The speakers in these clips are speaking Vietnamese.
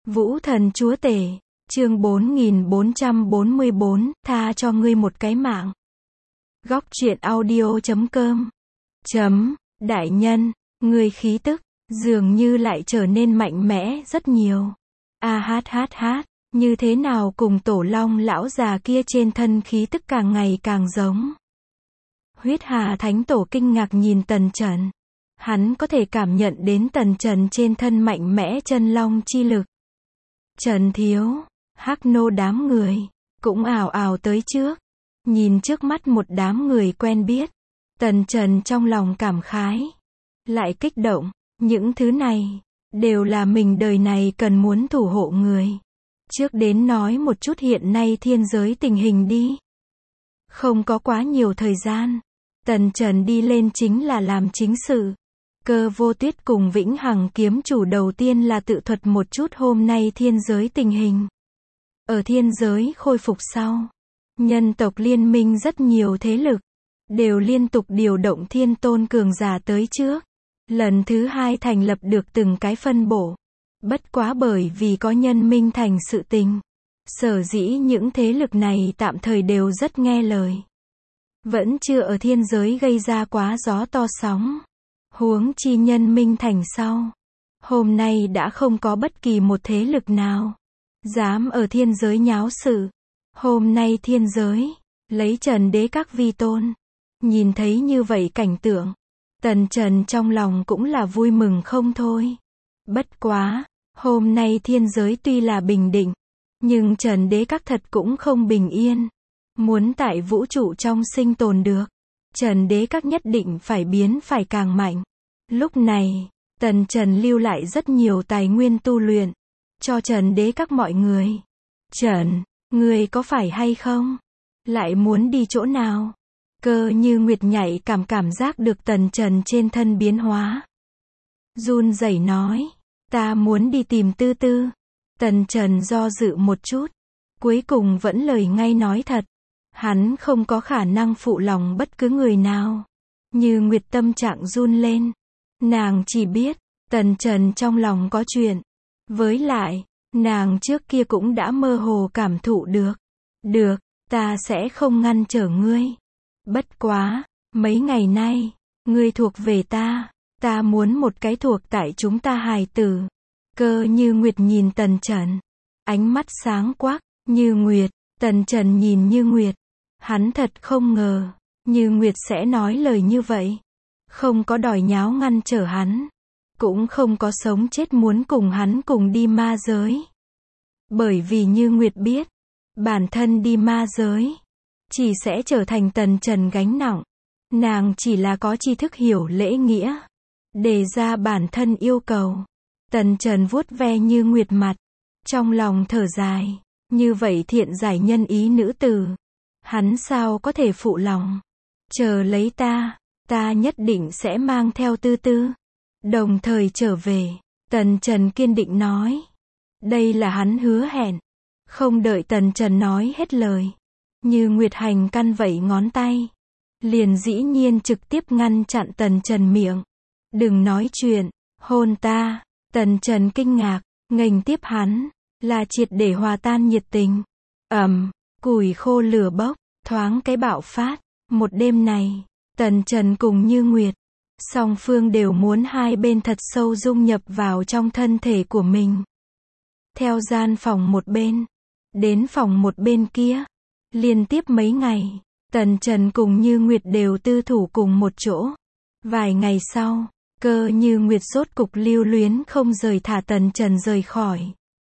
Vũ thần chúa tể, chương 4444, tha cho ngươi một cái mạng. Góc truyện audio.com. Đại nhân, ngươi khí tức, dường như lại trở nên mạnh mẽ rất nhiều. Như thế nào cùng Tổ Long lão già kia trên thân khí tức càng ngày càng giống. Huyết Hà Thánh Tổ kinh ngạc nhìn Tần Trần. Hắn có thể cảm nhận đến Tần Trần trên thân mạnh mẽ chân long chi lực. Trần thiếu, Hắc Nô đám người, cũng ào ào tới trước. Nhìn trước mắt một đám người quen biết. Tần Trần trong lòng cảm khái. Lại kích động, những thứ này, đều là mình đời này cần muốn thủ hộ người. Trước đến nói một chút hiện nay thiên giới tình hình đi. Không có quá nhiều thời gian. Tần Trần đi lên chính là làm chính sự. Cơ Vô Tuyết cùng Vĩnh Hằng kiếm chủ đầu tiên là tự thuật một chút hôm nay thiên giới tình hình. Ở thiên giới khôi phục sau, nhân tộc liên minh rất nhiều thế lực, đều liên tục điều động thiên tôn cường giả tới trước. Lần thứ hai thành lập được từng cái phân bổ. Bất quá bởi vì có nhân minh thành sự tình. Sở dĩ những thế lực này tạm thời đều rất nghe lời. Vẫn chưa ở thiên giới gây ra quá gió to sóng. Huống chi nhân minh thành sau. Hôm nay đã không có bất kỳ một thế lực nào dám ở thiên giới nháo sự. Hôm nay thiên giới, lấy Trần Đế các vi tôn. Nhìn thấy như vậy cảnh tượng, Tần Trần trong lòng cũng là vui mừng không thôi. Bất quá, hôm nay thiên giới tuy là bình định, nhưng Trần Đế các thật cũng không bình yên. Muốn tại vũ trụ trong sinh tồn được, Trần Đế các nhất định phải biến phải càng mạnh. Lúc này, Tần Trần lưu lại rất nhiều tài nguyên tu luyện, cho Trần Đế các mọi người. Trần, người có phải hay không? Lại muốn đi chỗ nào? Cơ Như Nguyệt nhạy cảm giác được Tần Trần trên thân biến hóa. Run rẩy nói, ta muốn đi tìm Tư Tư. Tần Trần do dự một chút, cuối cùng vẫn lời ngay nói thật. Hắn không có khả năng phụ lòng bất cứ người nào. Như Nguyệt tâm trạng run lên. Nàng chỉ biết, Tần Trần trong lòng có chuyện. Với lại, nàng trước kia cũng đã mơ hồ cảm thụ được. Được, ta sẽ không ngăn trở ngươi. Bất quá, mấy ngày nay, ngươi thuộc về ta. Ta muốn một cái thuộc tại chúng ta hài tử. Cơ Như Nguyệt nhìn Tần Trần. Ánh mắt sáng quắc, Như Nguyệt. Tần Trần nhìn Như Nguyệt. Hắn thật không ngờ, Như Nguyệt sẽ nói lời như vậy. Không có đòi nháo ngăn trở hắn. Cũng không có sống chết muốn cùng hắn cùng đi ma giới. Bởi vì Như Nguyệt biết, bản thân đi ma giới, chỉ sẽ trở thành Tần Trần gánh nặng. Nàng chỉ là có tri thức hiểu lễ nghĩa. Đề ra bản thân yêu cầu. Tần Trần vuốt ve Như Nguyệt mặt. Trong lòng thở dài. Như vậy thiện giải nhân ý nữ tử. Hắn sao có thể phụ lòng. Chờ lấy ta nhất định sẽ mang theo Tư Tư. Đồng thời trở về. Tần Trần kiên định nói. Đây là hắn hứa hẹn. Không đợi Tần Trần nói hết lời. Như Nguyệt Hành căn vẫy ngón tay. Liền dĩ nhiên trực tiếp ngăn chặn Tần Trần miệng. Đừng nói chuyện, hôn ta. Tần Trần kinh ngạc, nghênh tiếp hắn. Là triệt để hòa tan nhiệt tình. Củi khô lửa bốc, thoáng cái bạo phát. Một đêm này, Tần Trần cùng Như Nguyệt, song phương đều muốn hai bên thật sâu dung nhập vào trong thân thể của mình. Theo gian phòng một bên, đến phòng một bên kia, liên tiếp mấy ngày, Tần Trần cùng Như Nguyệt đều tư thủ cùng một chỗ. Vài ngày sau, Cơ Như Nguyệt rốt cục lưu luyến không rời thả Tần Trần rời khỏi.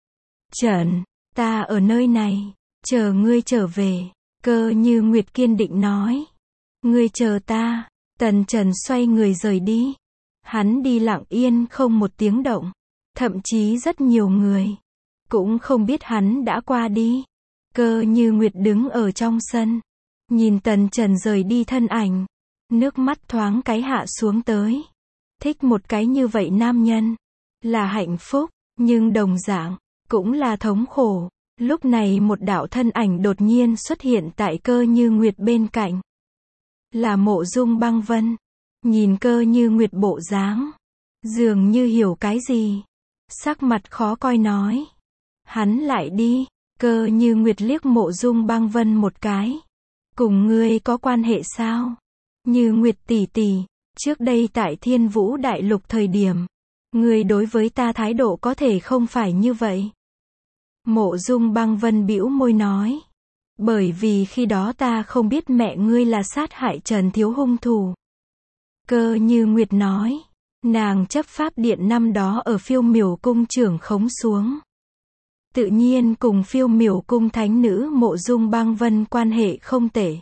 Trần, ta ở nơi này, chờ ngươi trở về. Cơ Như Nguyệt kiên định nói. Ngươi chờ ta. Tần Trần xoay người rời đi. Hắn đi lặng yên không một tiếng động. Thậm chí rất nhiều người cũng không biết hắn đã qua đi. Cơ Như Nguyệt đứng ở trong sân, nhìn Tần Trần rời đi thân ảnh. Nước mắt thoáng cái hạ xuống tới. Thích một cái như vậy nam nhân là hạnh phúc, nhưng đồng dạng cũng là thống khổ. Lúc này một đạo thân ảnh đột nhiên xuất hiện tại Cơ Như Nguyệt bên cạnh. Là Mộ Dung Băng Vân. Nhìn Cơ Như Nguyệt bộ dáng, dường như hiểu cái gì. Sắc mặt khó coi nói. Hắn lại đi. Cơ Như Nguyệt liếc Mộ Dung Băng Vân một cái. Cùng ngươi có quan hệ sao? Như Nguyệt tỷ tỷ, trước đây tại Thiên Vũ Đại Lục thời điểm, ngươi đối với ta thái độ có thể không phải như vậy. Mộ Dung Băng Vân bĩu môi nói. Bởi vì khi đó ta không biết mẹ ngươi là sát hại Trần Thiếu hung thủ. Cơ Như Nguyệt nói. Nàng chấp pháp điện năm đó ở Phiêu Miểu cung trưởng khống xuống. Tự nhiên cùng Phiêu Miểu cung thánh nữ Mộ Dung Băng Vân quan hệ không tệ.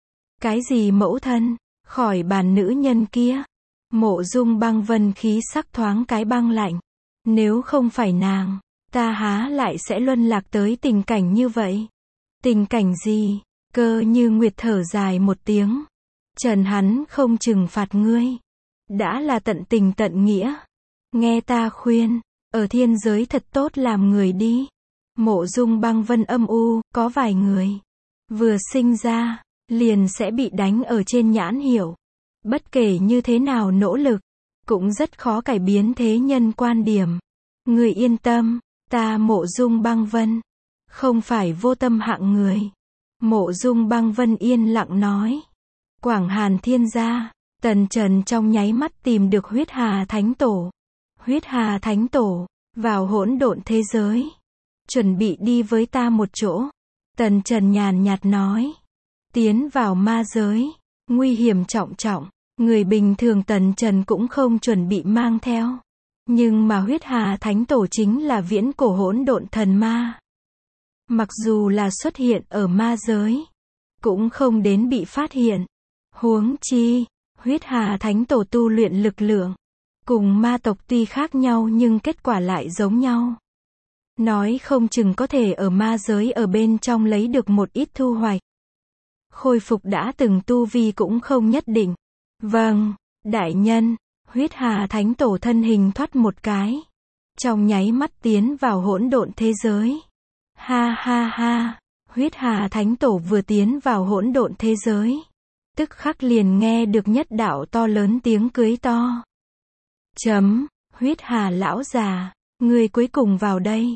Cái gì mẫu thân, khỏi bàn nữ nhân kia. Mộ Dung Băng Vân khí sắc thoáng cái băng lạnh. Nếu không phải nàng, ta há lại sẽ luân lạc tới tình cảnh như vậy. Tình cảnh gì? Cơ Như Nguyệt thở dài một tiếng. Trần hắn không trừng phạt ngươi. Đã là tận tình tận nghĩa. Nghe ta khuyên, ở thiên giới thật tốt làm người đi. Mộ Dung Băng Vân âm u, có vài người vừa sinh ra, liền sẽ bị đánh ở trên nhãn hiệu. Bất kể như thế nào nỗ lực, cũng rất khó cải biến thế nhân quan điểm. Người yên tâm, ta Mộ Dung Băng Vân, không phải vô tâm hạng người. Mộ Dung Băng Vân yên lặng nói. Quảng Hàn Thiên gia, Tần Trần trong nháy mắt tìm được Huyết Hà Thánh Tổ. Huyết Hà Thánh Tổ, vào hỗn độn thế giới. Chuẩn bị đi với ta một chỗ. Tần Trần nhàn nhạt nói. Tiến vào ma giới, nguy hiểm trọng trọng. Người bình thường Tần Trần cũng không chuẩn bị mang theo. Nhưng mà Huyết Hà Thánh Tổ chính là viễn cổ hỗn độn thần ma. Mặc dù là xuất hiện ở ma giới, cũng không đến bị phát hiện. Huống chi, Huyết Hà Thánh Tổ tu luyện lực lượng, cùng ma tộc tuy khác nhau nhưng kết quả lại giống nhau. Nói không chừng có thể ở ma giới ở bên trong lấy được một ít thu hoạch. Khôi phục đã từng tu vi cũng không nhất định. Vâng, đại nhân. Huyết Hà Thánh Tổ thân hình thoát một cái. Trong nháy mắt tiến vào hỗn độn thế giới. Ha ha ha. Huyết Hà Thánh Tổ vừa tiến vào hỗn độn thế giới, tức khắc liền nghe được nhất đạo to lớn tiếng cười to. Huyết Hà lão già, ngươi cuối cùng vào đây.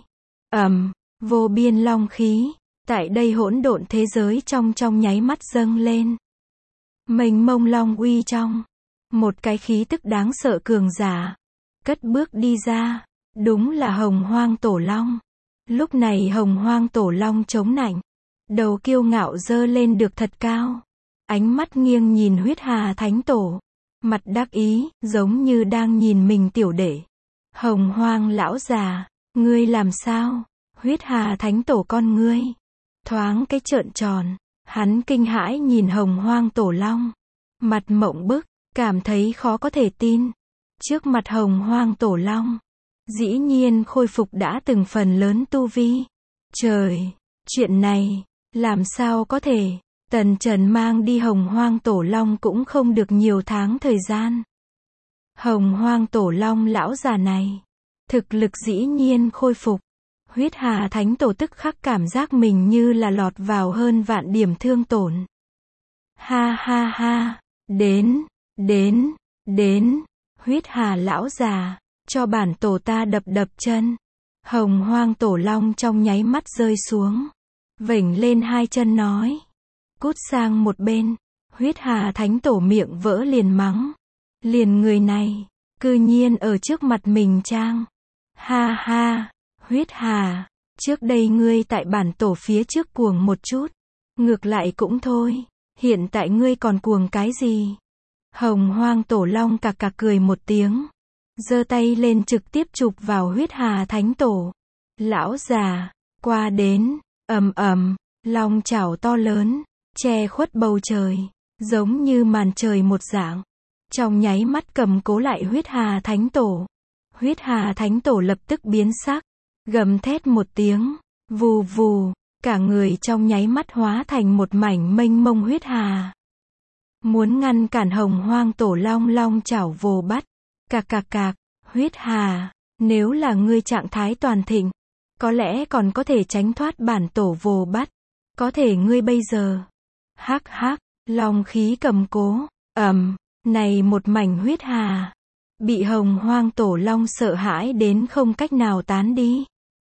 Vô biên long khí, tại đây hỗn độn thế giới trong nháy mắt dâng lên. Mênh mông long uy trong, một cái khí tức đáng sợ cường giả, cất bước đi ra, đúng là Hồng Hoang Tổ Long. Lúc này Hồng Hoang Tổ Long chống nạnh, đầu kiêu ngạo dơ lên được thật cao. Ánh mắt nghiêng nhìn Huyết Hà Thánh Tổ, mặt đắc ý, giống như đang nhìn mình tiểu đệ. Hồng Hoang lão già, ngươi làm sao? Huyết Hà Thánh Tổ con ngươi thoáng cái trợn tròn, hắn kinh hãi nhìn Hồng Hoang Tổ Long, mặt mộng bức, cảm thấy khó có thể tin. Trước mặt Hồng Hoang Tổ Long, dĩ nhiên khôi phục đã từng phần lớn tu vi. Trời, chuyện này, làm sao có thể? Tần Trần mang đi Hồng Hoang Tổ Long cũng không được nhiều tháng thời gian. Hồng Hoang Tổ Long lão già này, thực lực dĩ nhiên khôi phục. Huyết Hà Thánh Tổ tức khắc cảm giác mình như là lọt vào hơn vạn điểm thương tổn. Ha ha ha, đến, Huyết Hà lão già, cho bản tổ ta đập chân. Hồng Hoang Tổ Long trong nháy mắt rơi xuống, vểnh lên hai chân nói. Cút sang một bên. Huyết Hà Thánh Tổ miệng vỡ liền mắng. Liền người này, cư nhiên ở trước mặt mình trang. Ha ha, Huyết Hà, trước đây ngươi tại bản tổ phía trước cuồng một chút. Ngược lại cũng thôi, hiện tại ngươi còn cuồng cái gì? Hồng Hoang Tổ Long cạc cạc cười một tiếng, giơ tay lên trực tiếp chụp vào Huyết Hà Thánh Tổ. Lão già, qua đến, long chảo to lớn, che khuất bầu trời, giống như màn trời một dạng. Trong nháy mắt cầm cố lại Huyết Hà Thánh Tổ. Huyết Hà Thánh Tổ lập tức biến sắc, gầm thét một tiếng, vù vù, cả người trong nháy mắt hóa thành một mảnh mênh mông huyết hà. Muốn ngăn cản Hồng Hoang Tổ Long long chảo vồ bắt. Cạc cạc cạc, Huyết Hà, nếu là ngươi trạng thái toàn thịnh, có lẽ còn có thể tránh thoát bản tổ vồ bắt. Có thể ngươi bây giờ, hắc hắc, long khí cầm cố, này một mảnh huyết hà, bị Hồng Hoang Tổ Long sợ hãi đến không cách nào tán đi.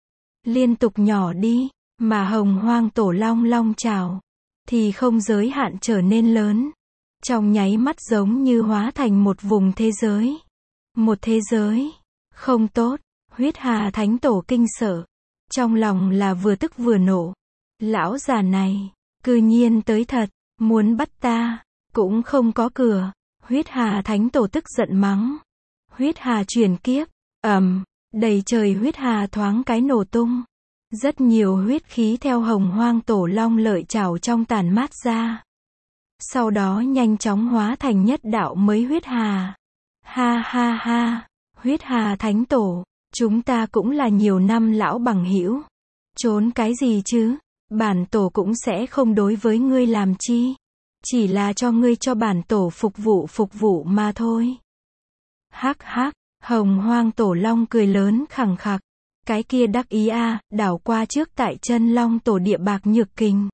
liên tục nhỏ đi, mà hồng hoang tổ long long chảo, thì không giới hạn trở nên lớn. Trong nháy mắt giống như hóa thành một vùng thế giới. Một thế giới không tốt, Huyết Hà Thánh Tổ kinh sợ. Trong lòng là vừa tức vừa nộ. Lão già này, cư nhiên tới thật, muốn bắt ta, cũng không có cửa. Huyết Hà Thánh Tổ tức giận mắng. Huyết Hà chuyển kiếp, đầy trời huyết hà thoáng cái nổ tung. Rất nhiều huyết khí theo hồng hoang tổ long lợi chảo trong tản mát ra. Sau đó nhanh chóng hóa thành nhất đạo mới huyết hà. Ha ha ha, Huyết Hà Thánh Tổ, chúng ta cũng là nhiều năm lão bằng hữu. Trốn cái gì chứ, bản tổ cũng sẽ không đối với ngươi làm chi. Chỉ là cho ngươi cho bản tổ phục vụ mà thôi. Hắc hắc, hồng hoang tổ long cười lớn khẳng khặc. Cái kia đắc ý đảo qua trước tại chân long tổ địa bạc nhược kình.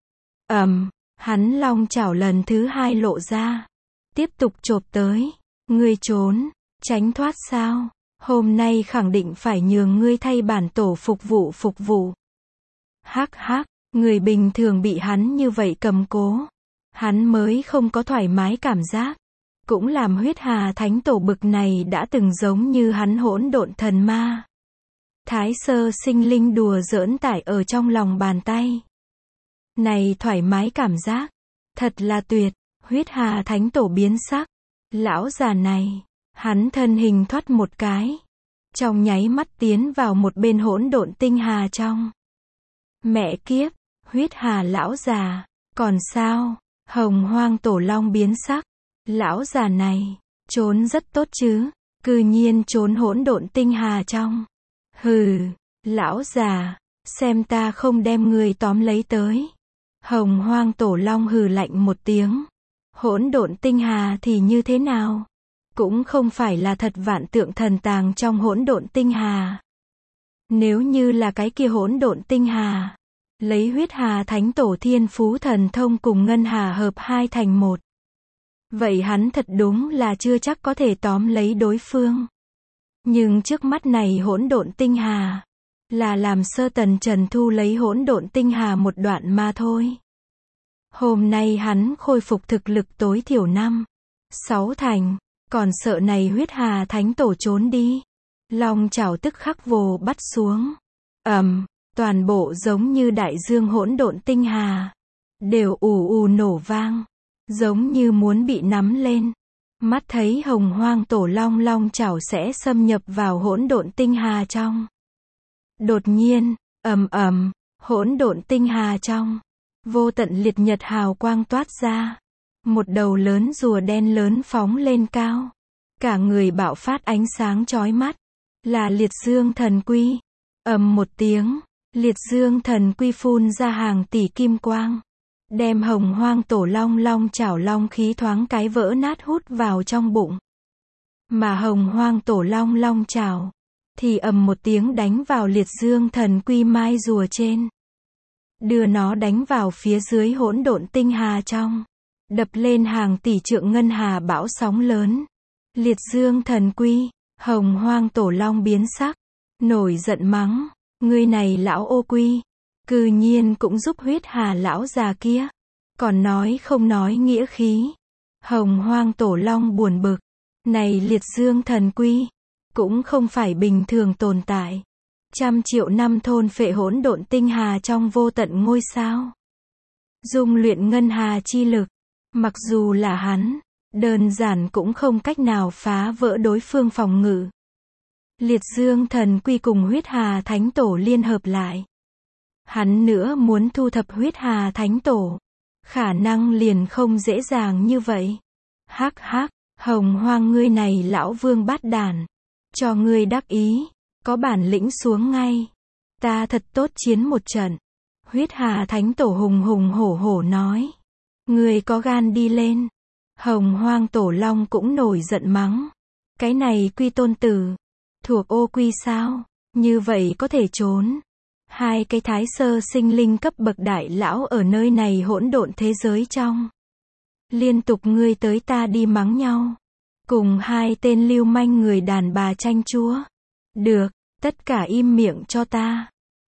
Hắn long chảo lần thứ hai lộ ra. Tiếp tục chộp tới. Ngươi trốn, tránh thoát sao? Hôm nay khẳng định phải nhường ngươi thay bản tổ phục vụ. Hắc hắc, người bình thường bị hắn như vậy cầm cố. Hắn mới không có thoải mái cảm giác. Cũng làm Huyết Hà Thánh Tổ bực này đã từng giống như hắn hỗn độn thần ma. Thái sơ sinh linh đùa giỡn tải ở trong lòng bàn tay. Này thoải mái cảm giác, thật là tuyệt. Huyết Hà Thánh Tổ biến sắc. Lão già này, hắn thân hình thoát một cái, trong nháy mắt tiến vào một bên hỗn độn tinh hà trong. Mẹ kiếp, Huyết Hà lão già, còn sao? Hồng hoang tổ long biến sắc. Lão già này, trốn rất tốt chứ, cư nhiên trốn hỗn độn tinh hà trong. Hừ, lão già, xem ta không đem người tóm lấy tới. Hồng hoang tổ long hừ lạnh một tiếng. Hỗn độn tinh hà thì như thế nào? Cũng không phải là thật vạn tượng thần tàng trong hỗn độn tinh hà. Nếu như là cái kia hỗn độn tinh hà, lấy Huyết Hà Thánh Tổ thiên phú thần thông cùng ngân hà hợp hai thành một. Vậy hắn thật đúng là chưa chắc có thể tóm lấy đối phương. Nhưng trước mắt này hỗn độn tinh hà, là làm sơ tần trần thu lấy hỗn độn tinh hà một đoạn mà thôi. Hôm nay hắn khôi phục thực lực tối thiểu 5-6 thành, còn sợ này Huyết Hà Thánh Tổ trốn đi. Long chảo tức khắc vồ bắt xuống. Toàn bộ giống như đại dương hỗn độn tinh hà, đều ù nổ vang, giống như muốn bị nắm lên. Mắt thấy hồng hoang tổ long chảo sẽ xâm nhập vào hỗn độn tinh hà trong. Đột nhiên, hỗn độn tinh hà trong, vô tận liệt nhật hào quang toát ra. Một đầu lớn rùa đen lớn phóng lên cao. Cả người bạo phát ánh sáng chói mắt. Là liệt dương thần quy. Một tiếng, liệt dương thần quy phun ra hàng tỷ kim quang. Đem hồng hoang tổ long chảo long khí thoáng cái vỡ nát hút vào trong bụng. Mà hồng hoang tổ long chảo, thì một tiếng đánh vào liệt dương thần quy mai rùa trên. Đưa nó đánh vào phía dưới hỗn độn tinh hà trong. Đập lên hàng tỷ trượng ngân hà bão sóng lớn. Liệt dương thần quy, hồng hoang tổ long biến sắc. Nổi giận mắng, ngươi này lão ô quy, cư nhiên cũng giúp Huyết Hà lão già kia. Còn nói không nói nghĩa khí. Hồng hoang tổ long buồn bực. Này liệt dương thần quy, cũng không phải bình thường tồn tại. 100 triệu năm thôn phệ hỗn độn tinh hà trong vô tận ngôi sao. Dung luyện ngân hà chi lực. Mặc dù là hắn, đơn giản cũng không cách nào phá vỡ đối phương phòng ngự. Liệt dương thần quy cùng Huyết Hà Thánh Tổ liên hợp lại. Hắn nữa muốn thu thập Huyết Hà Thánh Tổ, khả năng liền không dễ dàng như vậy. Hắc hắc, hồng hoang ngươi này lão vương bát đản, cho ngươi đắc ý, có bản lĩnh xuống ngay. Ta thật tốt chiến một trận. Huyết Hà Thánh Tổ hùng hổ nói. Ngươi có gan đi lên. Hồng hoang tổ long cũng nổi giận mắng. Cái này quy tôn tử, thuộc ô quy sao? Như vậy có thể trốn. Hai cái thái sơ sinh linh cấp bậc đại lão ở nơi này hỗn độn thế giới trong. Liên tục ngươi tới ta đi mắng nhau. Cùng hai tên lưu manh người đàn bà chanh chúa. Được, tất cả im miệng cho ta.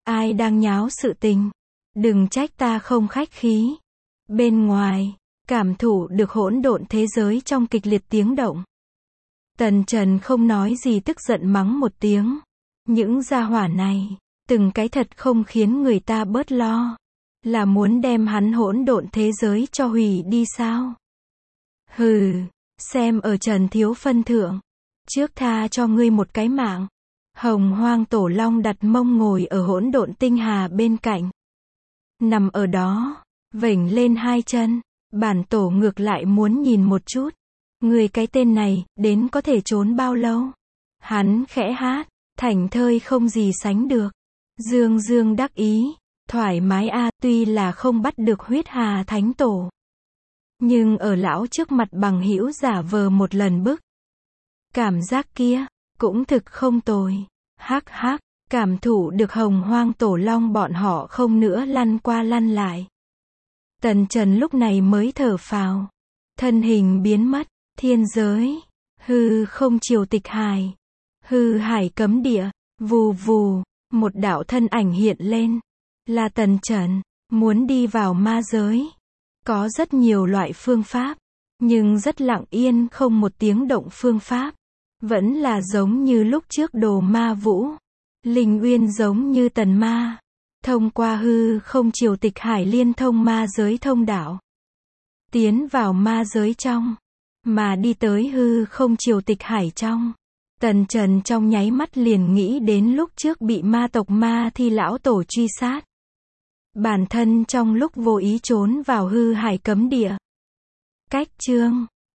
Ai đang nháo sự tình? Đừng trách ta không khách khí. Bên ngoài, cảm thụ được hỗn độn thế giới trong kịch liệt tiếng động. Tần Trần không nói gì, tức giận mắng một tiếng. Những gia hỏa này, từng cái thật không khiến người ta bớt lo. Là muốn đem hắn hỗn độn thế giới cho hủy đi sao? Hừ, xem ở Trần thiếu phân thượng, trước tha cho ngươi một cái mạng. Hồng Hoang Tổ Long đặt mông ngồi ở hỗn độn tinh hà bên cạnh. Nằm ở đó, vểnh lên hai chân, bản tổ ngược lại muốn nhìn một chút. Người cái tên này, đến có thể trốn bao lâu? Hắn khẽ hát, thảnh thơi không gì sánh được. Dương dương đắc ý, thoải mái a, tuy là không bắt được Huyết Hà Thánh Tổ. Nhưng ở lão trước mặt bằng hữu giả vờ một lần bức. Cảm giác kia, cũng thực không tồi. Hắc hắc, cảm thụ được Hồng Hoang Tổ Long bọn họ không nữa lăn qua lăn lại. Tần Trần lúc này mới thở phào. Thân hình biến mất, thiên giới, hư không triều tịch hải. Hư hải cấm địa, vù vù, một đạo thân ảnh hiện lên. Là Tần Trần, muốn đi vào ma giới. Có rất nhiều loại phương pháp, nhưng rất lặng yên không một tiếng động phương pháp. Vẫn là giống như lúc trước Đồ Ma Vũ. Linh Uyên giống như Tần Ma. Thông qua hư không triều tịch hải liên thông ma giới thông đạo. Tiến vào ma giới trong. Mà đi tới hư không triều tịch hải trong. Tần Trần trong nháy mắt liền nghĩ đến lúc trước bị ma tộc Ma Thi lão tổ truy sát. Bản thân trong lúc vô ý trốn vào hư hải cấm địa. Cách chương